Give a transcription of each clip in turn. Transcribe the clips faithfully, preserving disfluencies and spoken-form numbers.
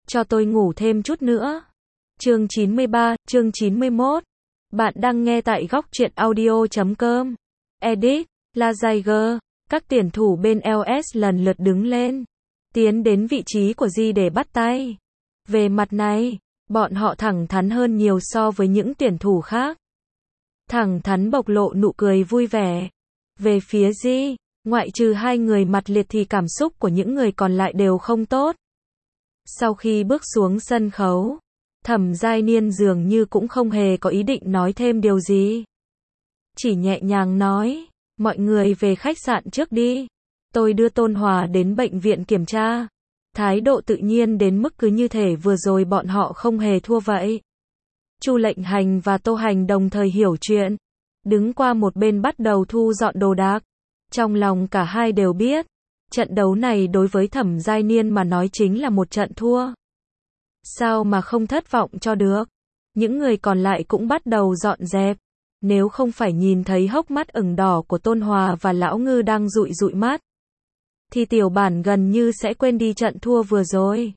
cho tôi ngủ thêm chút nữa. Chương chín mươi ba, chương chín mươi mốt. Bạn đang nghe tại góc truyện audio chấm com. Edit, Laziger. Các tuyển thủ bên lờ ét lần lượt đứng lên, tiến đến vị trí của Di để bắt tay. Về mặt này, bọn họ thẳng thắn hơn nhiều so với những tuyển thủ khác. Thẳng thắn bộc lộ nụ cười vui vẻ. Về phía Di, ngoại trừ hai người mặt liệt thì cảm xúc của những người còn lại đều không tốt. Sau khi bước xuống sân khấu, Thẩm Giai Niên dường như cũng không hề có ý định nói thêm điều gì. Chỉ nhẹ nhàng nói, mọi người về khách sạn trước đi. Tôi đưa Tôn Hòa đến bệnh viện kiểm tra. Thái độ tự nhiên đến mức cứ như thể vừa rồi bọn họ không hề thua vậy. Chu Lệnh Hành và Tô Hành đồng thời hiểu chuyện, đứng qua một bên bắt đầu thu dọn đồ đạc. Trong lòng cả hai đều biết, trận đấu này đối với Thẩm Giai Niên mà nói chính là một trận thua. Sao mà không thất vọng cho được. Những người còn lại cũng bắt đầu dọn dẹp. Nếu không phải nhìn thấy hốc mắt ửng đỏ của Tôn Hòa và Lão Ngư đang dụi dụi mắt, thì tiểu bản gần như sẽ quên đi trận thua vừa rồi.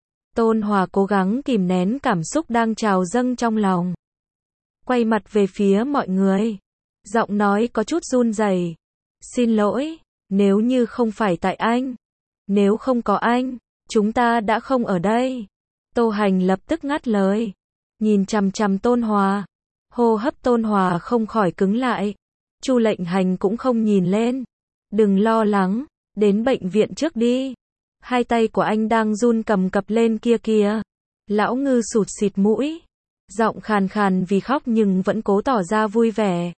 Tôn Hòa cố gắng kìm nén cảm xúc đang trào dâng trong lòng. Quay mặt về phía mọi người. Giọng nói có chút run rẩy. Xin lỗi, nếu như không phải tại anh. Nếu không có anh, chúng ta đã không ở đây. Tô Hành lập tức ngắt lời. Nhìn chằm chằm Tôn Hòa. Hô hấp Tôn Hòa không khỏi cứng lại. Chu Lệnh Hành cũng không nhìn lên. Đừng lo lắng, đến bệnh viện trước đi. Hai tay của anh đang run cầm cập lên kia kìa. Lão Ngư sụt xịt mũi. Giọng khàn khàn vì khóc nhưng vẫn cố tỏ ra vui vẻ.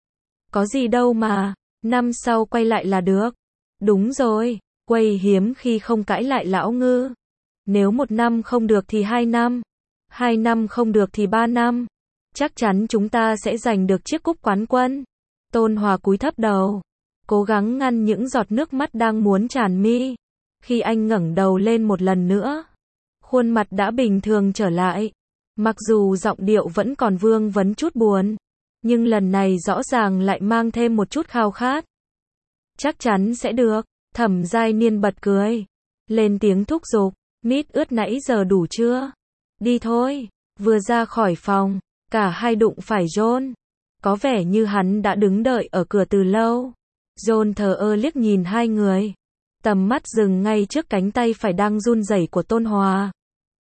Có gì đâu mà, năm sau quay lại là được. Đúng rồi, Quay hiếm khi không cãi lại Lão Ngư. Nếu một năm không được thì hai năm. Hai năm không được thì ba năm. Chắc chắn chúng ta sẽ giành được chiếc cúp quán quân. Tôn Hòa cúi thấp đầu, cố gắng ngăn những giọt nước mắt đang muốn tràn mi. Khi anh ngẩng đầu lên một lần nữa, khuôn mặt đã bình thường trở lại. Mặc dù giọng điệu vẫn còn vương vấn chút buồn, nhưng lần này rõ ràng lại mang thêm một chút khao khát. Chắc chắn sẽ được. Thẩm Giai Niên bật cười, lên tiếng thúc giục. Mít ướt nãy giờ đủ chưa? Đi thôi. Vừa ra khỏi phòng, cả hai đụng phải John. Có vẻ như hắn đã đứng đợi ở cửa từ lâu. John thờ ơ liếc nhìn hai người, tầm mắt dừng ngay trước cánh tay phải đang run rẩy của Tôn Hòa.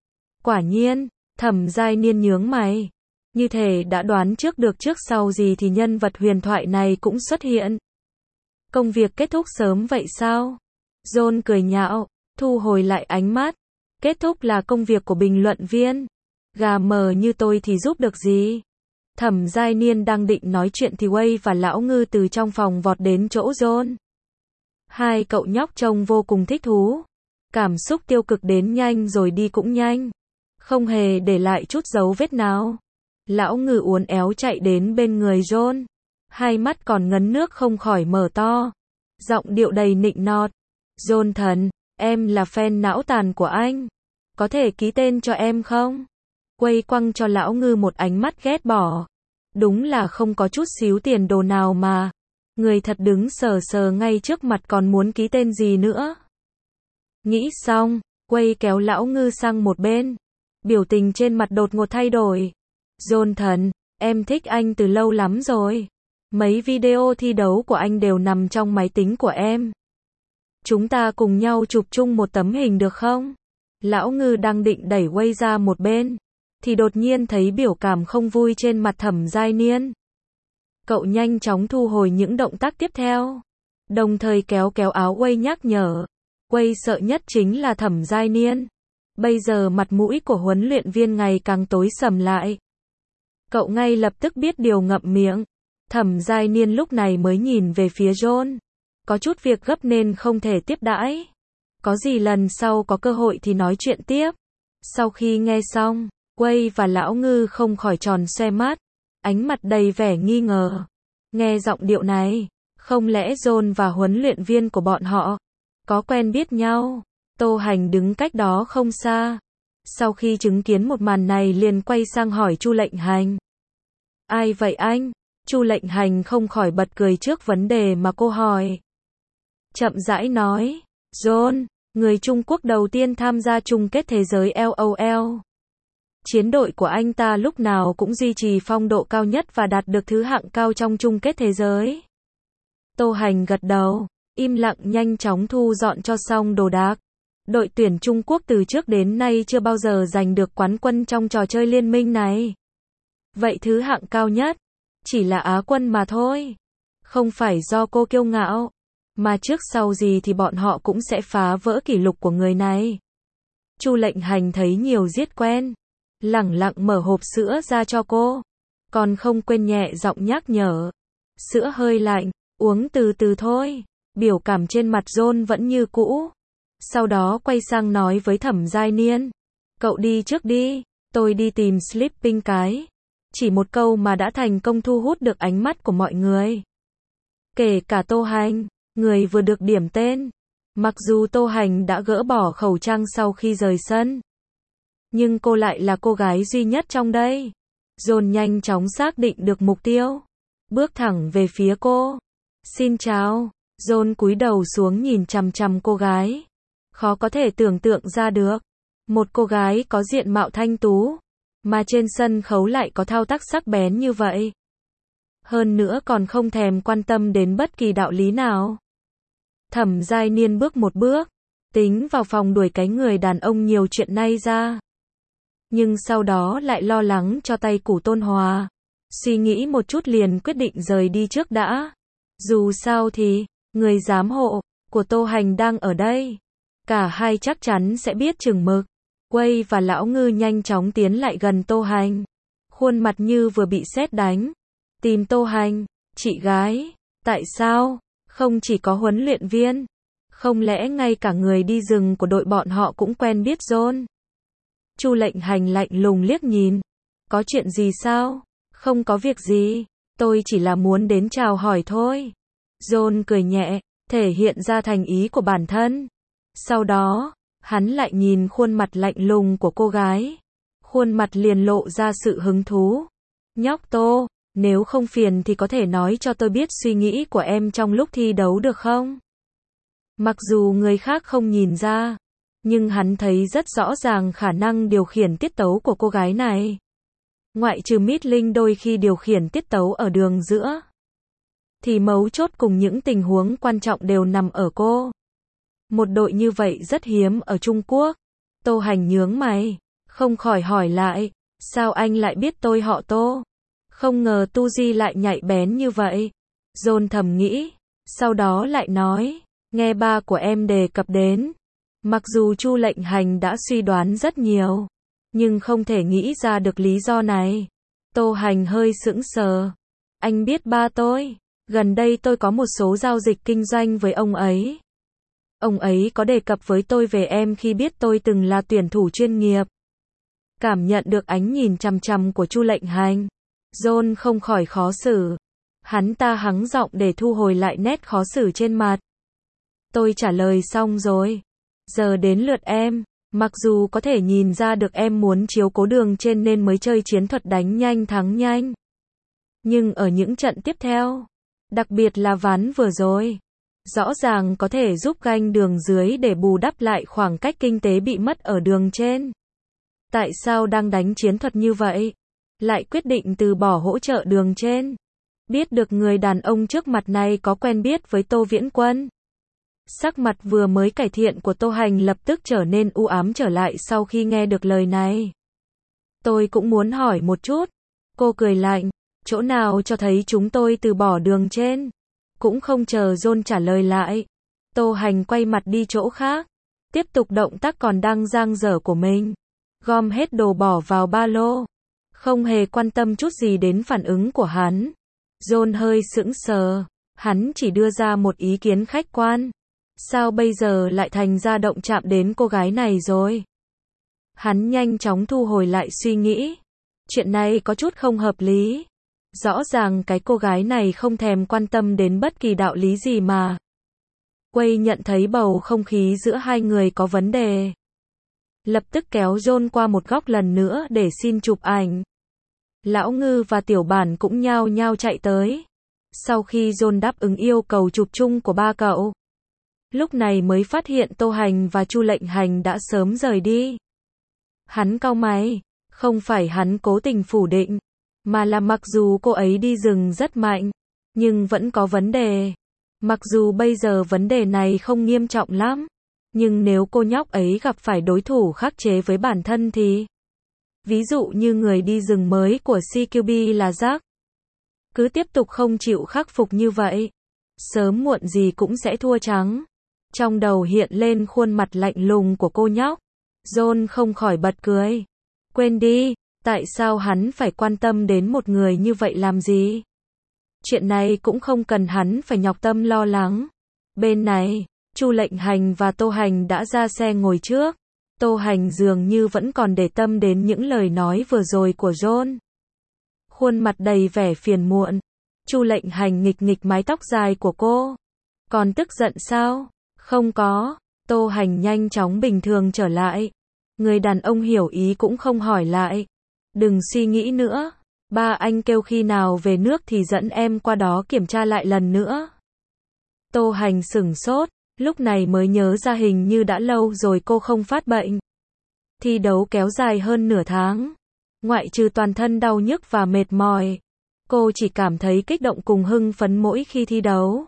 Quả nhiên, Thẩm Giai Niên nhướng mày. Như thể đã đoán trước được trước sau gì thì nhân vật huyền thoại này cũng xuất hiện. Công việc kết thúc sớm vậy sao? John cười nhạo, thu hồi lại ánh mắt. Kết thúc là công việc của bình luận viên. Gà mờ như tôi thì giúp được gì? Thẩm Giai Niên đang định nói chuyện thì Wei và Lão Ngư từ trong phòng vọt đến chỗ John. Hai cậu nhóc trông vô cùng thích thú. Cảm xúc tiêu cực đến nhanh rồi đi cũng nhanh. Không hề để lại chút dấu vết nào. Lão Ngư uốn éo chạy đến bên người John. Hai mắt còn ngấn nước không khỏi mở to. Giọng điệu đầy nịnh nọt. John thần, em là fan não tàn của anh. Có thể ký tên cho em không? Quay quăng cho Lão Ngư một ánh mắt ghét bỏ. Đúng là không có chút xíu tiền đồ nào mà. Người thật đứng sờ sờ ngay trước mặt còn muốn ký tên gì nữa. Nghĩ xong, Quay kéo Lão Ngư sang một bên. Biểu tình trên mặt đột ngột thay đổi. John thần, em thích anh từ lâu lắm rồi. Mấy video thi đấu của anh đều nằm trong máy tính của em. Chúng ta cùng nhau chụp chung một tấm hình được không? Lão Ngư đang định đẩy Quay ra một bên, thì đột nhiên thấy biểu cảm không vui trên mặt Thẩm Giai Niên. Cậu nhanh chóng thu hồi những động tác tiếp theo, đồng thời kéo kéo áo Quay nhắc nhở. Quay sợ nhất chính là Thẩm Giai Niên. Bây giờ mặt mũi của huấn luyện viên ngày càng tối sầm lại. Cậu ngay lập tức biết điều ngậm miệng. Thẩm Giai Niên lúc này mới nhìn về phía John. Có chút việc gấp nên không thể tiếp đãi. Có gì lần sau có cơ hội thì nói chuyện tiếp. Sau khi nghe xong, Quay và Lão Ngư không khỏi tròn xoe mắt, ánh mặt đầy vẻ nghi ngờ. Nghe giọng điệu này, không lẽ John và huấn luyện viên của bọn họ có quen biết nhau? Tô Hành đứng cách đó không xa. Sau khi chứng kiến một màn này liền quay sang hỏi Chu Lệnh Hành. Ai vậy anh? Chu Lệnh Hành không khỏi bật cười trước vấn đề mà cô hỏi. Chậm rãi nói. John, người Trung Quốc đầu tiên tham gia chung kết thế giới LOL. Chiến đội của anh ta lúc nào cũng duy trì phong độ cao nhất và đạt được thứ hạng cao trong chung kết thế giới. Tô Hành gật đầu, im lặng nhanh chóng thu dọn cho xong đồ đạc. Đội tuyển Trung Quốc từ trước đến nay chưa bao giờ giành được quán quân trong trò chơi liên minh này. Vậy thứ hạng cao nhất chỉ là Á quân mà thôi. Không phải do cô kiêu ngạo, mà trước sau gì thì bọn họ cũng sẽ phá vỡ kỷ lục của người này. Chu Lệnh Hành thấy nhiều giết quen, lẳng lặng mở hộp sữa ra cho cô, còn không quên nhẹ giọng nhắc nhở. Sữa hơi lạnh, uống từ từ thôi. Biểu cảm trên mặt John vẫn như cũ. Sau đó quay sang nói với Thẩm Giai Niên. Cậu đi trước đi, tôi đi tìm Sleeping cái. Chỉ một câu mà đã thành công thu hút được ánh mắt của mọi người. Kể cả Tô Hành, người vừa được điểm tên. Mặc dù Tô Hành đã gỡ bỏ khẩu trang sau khi rời sân, nhưng cô lại là cô gái duy nhất trong đây. John nhanh chóng xác định được mục tiêu, bước thẳng về phía cô. Xin chào. John cúi đầu xuống nhìn chằm chằm cô gái. Khó có thể tưởng tượng ra được, một cô gái có diện mạo thanh tú, mà trên sân khấu lại có thao tác sắc bén như vậy. Hơn nữa còn không thèm quan tâm đến bất kỳ đạo lý nào. Thẩm Giai Niên bước một bước, tính vào phòng đuổi cái người đàn ông nhiều chuyện này ra. Nhưng sau đó lại lo lắng cho tay Củ Tôn Hòa. Suy nghĩ một chút liền quyết định rời đi trước đã. Dù sao thì, người giám hộ của Tô Hành đang ở đây. Cả hai chắc chắn sẽ biết chừng mực. Quay và Lão Ngư nhanh chóng tiến lại gần Tô Hành. Khuôn mặt như vừa bị sét đánh. Tìm Tô Hành, chị gái, tại sao? Không chỉ có huấn luyện viên, không lẽ ngay cả người đi rừng của đội bọn họ cũng quen biết John? Chu Lệnh Hành lạnh lùng liếc nhìn. Có chuyện gì sao? Không có việc gì, tôi chỉ là muốn đến chào hỏi thôi. John cười nhẹ, thể hiện ra thành ý của bản thân. Sau đó, hắn lại nhìn khuôn mặt lạnh lùng của cô gái. Khuôn mặt liền lộ ra sự hứng thú. Nhóc Tô, nếu không phiền thì có thể nói cho tôi biết suy nghĩ của em trong lúc thi đấu được không? Mặc dù người khác không nhìn ra, nhưng hắn thấy rất rõ ràng khả năng điều khiển tiết tấu của cô gái này. Ngoại trừ Mít Linh đôi khi điều khiển tiết tấu ở đường giữa, thì mấu chốt cùng những tình huống quan trọng đều nằm ở cô. Một đội như vậy rất hiếm ở Trung Quốc. Tô Hành nhướng mày, không khỏi hỏi lại, sao anh lại biết tôi họ Tô? Không ngờ tu di lại nhạy bén như vậy. John thầm nghĩ, sau đó lại nói, nghe ba của em đề cập đến. Mặc dù Chu Lệnh Hành đã suy đoán rất nhiều, nhưng không thể nghĩ ra được lý do này. Tô Hành hơi sững sờ. Anh biết ba tôi, gần đây tôi có một số giao dịch kinh doanh với ông ấy. Ông ấy có đề cập với tôi về em khi biết tôi từng là tuyển thủ chuyên nghiệp. Cảm nhận được ánh nhìn chằm chằm của Chu Lệnh Hành, John không khỏi khó xử. Hắn ta hắng giọng để thu hồi lại nét khó xử trên mặt. Tôi trả lời xong rồi. Giờ đến lượt em. Mặc dù có thể nhìn ra được em muốn chiếu cố Đường Trên nên mới chơi chiến thuật đánh nhanh thắng nhanh. Nhưng ở những trận tiếp theo, đặc biệt là ván vừa rồi, rõ ràng có thể giúp ganh Đường dưới để bù đắp lại khoảng cách kinh tế bị mất ở Đường Trên. Tại sao đang đánh chiến thuật như vậy, lại quyết định từ bỏ hỗ trợ Đường Trên? Biết được người đàn ông trước mặt này có quen biết với Tô Viễn Quân. Sắc mặt vừa mới cải thiện của Tô Hành lập tức trở nên u ám trở lại sau khi nghe được lời này. Tôi cũng muốn hỏi một chút. Cô cười lạnh, chỗ nào cho thấy chúng tôi từ bỏ Đường Trên? Cũng không chờ John trả lời lại. Tô Hành quay mặt đi chỗ khác, tiếp tục động tác còn đang dang dở của mình. Gom hết đồ bỏ vào ba lô, không hề quan tâm chút gì đến phản ứng của hắn. John hơi sững sờ, hắn chỉ đưa ra một ý kiến khách quan. Sao bây giờ lại thành ra động chạm đến cô gái này rồi? Hắn nhanh chóng thu hồi lại suy nghĩ. Chuyện này có chút không hợp lý. Rõ ràng cái cô gái này không thèm quan tâm đến bất kỳ đạo lý gì mà. Quay nhận thấy bầu không khí giữa hai người có vấn đề. Lập tức kéo John qua một góc lần nữa để xin chụp ảnh. Lão Ngư và Tiểu Bản cũng nhao nhao chạy tới. Sau khi John đáp ứng yêu cầu chụp chung của ba cậu, lúc này mới phát hiện Tô Hành và Chu Lệnh Hành đã sớm rời đi. Hắn cau mày, không phải hắn cố tình phủ định, mà là mặc dù cô ấy đi rừng rất mạnh, nhưng vẫn có vấn đề. Mặc dù bây giờ vấn đề này không nghiêm trọng lắm, nhưng nếu cô nhóc ấy gặp phải đối thủ khắc chế với bản thân thì... Ví dụ như người đi rừng mới của xê quy bê là Jack. Cứ tiếp tục không chịu khắc phục như vậy, sớm muộn gì cũng sẽ thua trắng. Trong đầu hiện lên khuôn mặt lạnh lùng của cô nhóc. John không khỏi bật cười. Quên đi, tại sao hắn phải quan tâm đến một người như vậy làm gì? Chuyện này cũng không cần hắn phải nhọc tâm lo lắng. Bên này, Chu Lệnh Hành và Tô Hành đã ra xe ngồi trước. Tô Hành dường như vẫn còn để tâm đến những lời nói vừa rồi của John. Khuôn mặt đầy vẻ phiền muộn. Chu Lệnh Hành nghịch nghịch mái tóc dài của cô. Còn tức giận sao? Không có. Tô Hành nhanh chóng bình thường trở lại. Người đàn ông hiểu ý cũng không hỏi lại. Đừng suy nghĩ nữa. Ba anh kêu khi nào về nước thì dẫn em qua đó kiểm tra lại lần nữa. Tô Hành sửng sốt, lúc này mới nhớ ra hình như đã lâu rồi cô không phát bệnh. Thi đấu kéo dài hơn nửa tháng. Ngoại trừ toàn thân đau nhức và mệt mỏi, cô chỉ cảm thấy kích động cùng hưng phấn mỗi khi thi đấu.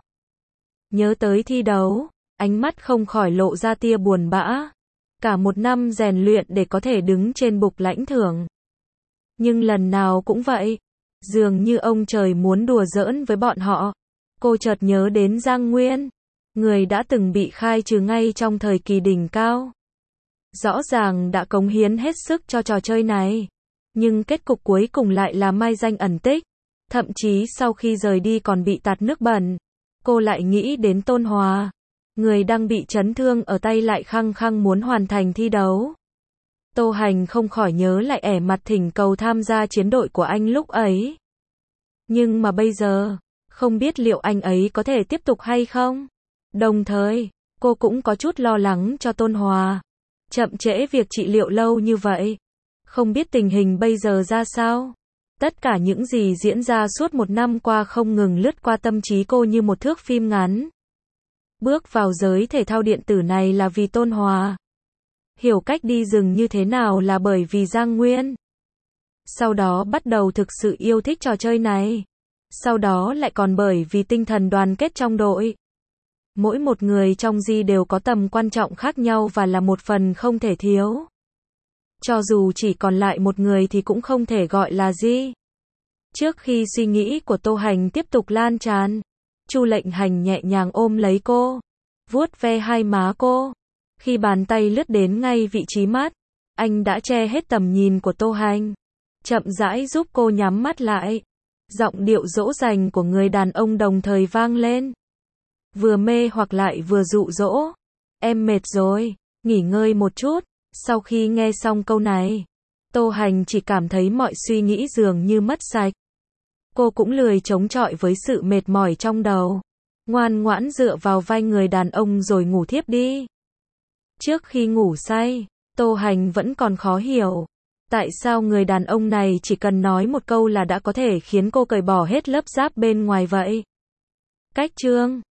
Nhớ tới thi đấu, ánh mắt không khỏi lộ ra tia buồn bã. Cả một năm rèn luyện để có thể đứng trên bục lãnh thưởng. Nhưng lần nào cũng vậy, dường như ông trời muốn đùa giỡn với bọn họ. Cô chợt nhớ đến Giang Nguyên, người đã từng bị khai trừ ngay trong thời kỳ đỉnh cao. Rõ ràng đã cống hiến hết sức cho trò chơi này, nhưng kết cục cuối cùng lại là mai danh ẩn tích. Thậm chí sau khi rời đi còn bị tạt nước bẩn. Cô lại nghĩ đến Tôn Hòa, người đang bị chấn thương ở tay lại khăng khăng muốn hoàn thành thi đấu. Tô Hành không khỏi nhớ lại ẻ mặt thỉnh cầu tham gia chiến đội của anh lúc ấy. Nhưng mà bây giờ, không biết liệu anh ấy có thể tiếp tục hay không? Đồng thời, cô cũng có chút lo lắng cho Tôn Hòa. Chậm trễ việc trị liệu lâu như vậy. Không biết tình hình bây giờ ra sao? Tất cả những gì diễn ra suốt một năm qua không ngừng lướt qua tâm trí cô như một thước phim ngắn. Bước vào giới thể thao điện tử này là vì Tôn Hòa. Hiểu cách đi rừng như thế nào là bởi vì Giang Nguyên. Sau đó bắt đầu thực sự yêu thích trò chơi này. Sau đó lại còn bởi vì tinh thần đoàn kết trong đội. Mỗi một người trong Di đều có tầm quan trọng khác nhau và là một phần không thể thiếu. Cho dù chỉ còn lại một người thì cũng không thể gọi là Di. Trước khi suy nghĩ của Tô Hành tiếp tục lan tràn, Chu Lệnh Hành nhẹ nhàng ôm lấy cô, vuốt ve hai má cô. Khi bàn tay lướt đến ngay vị trí mắt, anh đã che hết tầm nhìn của Tô Hành. Chậm rãi giúp cô nhắm mắt lại. Giọng điệu dỗ dành của người đàn ông đồng thời vang lên. Vừa mê hoặc lại vừa dụ dỗ. Em mệt rồi, nghỉ ngơi một chút. Sau khi nghe xong câu này, Tô Hành chỉ cảm thấy mọi suy nghĩ dường như mất sạch. Cô cũng lười chống chọi với sự mệt mỏi trong đầu. Ngoan ngoãn dựa vào vai người đàn ông rồi ngủ thiếp đi. Trước khi ngủ say, Tô Hành vẫn còn khó hiểu. Tại sao người đàn ông này chỉ cần nói một câu là đã có thể khiến cô cởi bỏ hết lớp giáp bên ngoài vậy? Cách chương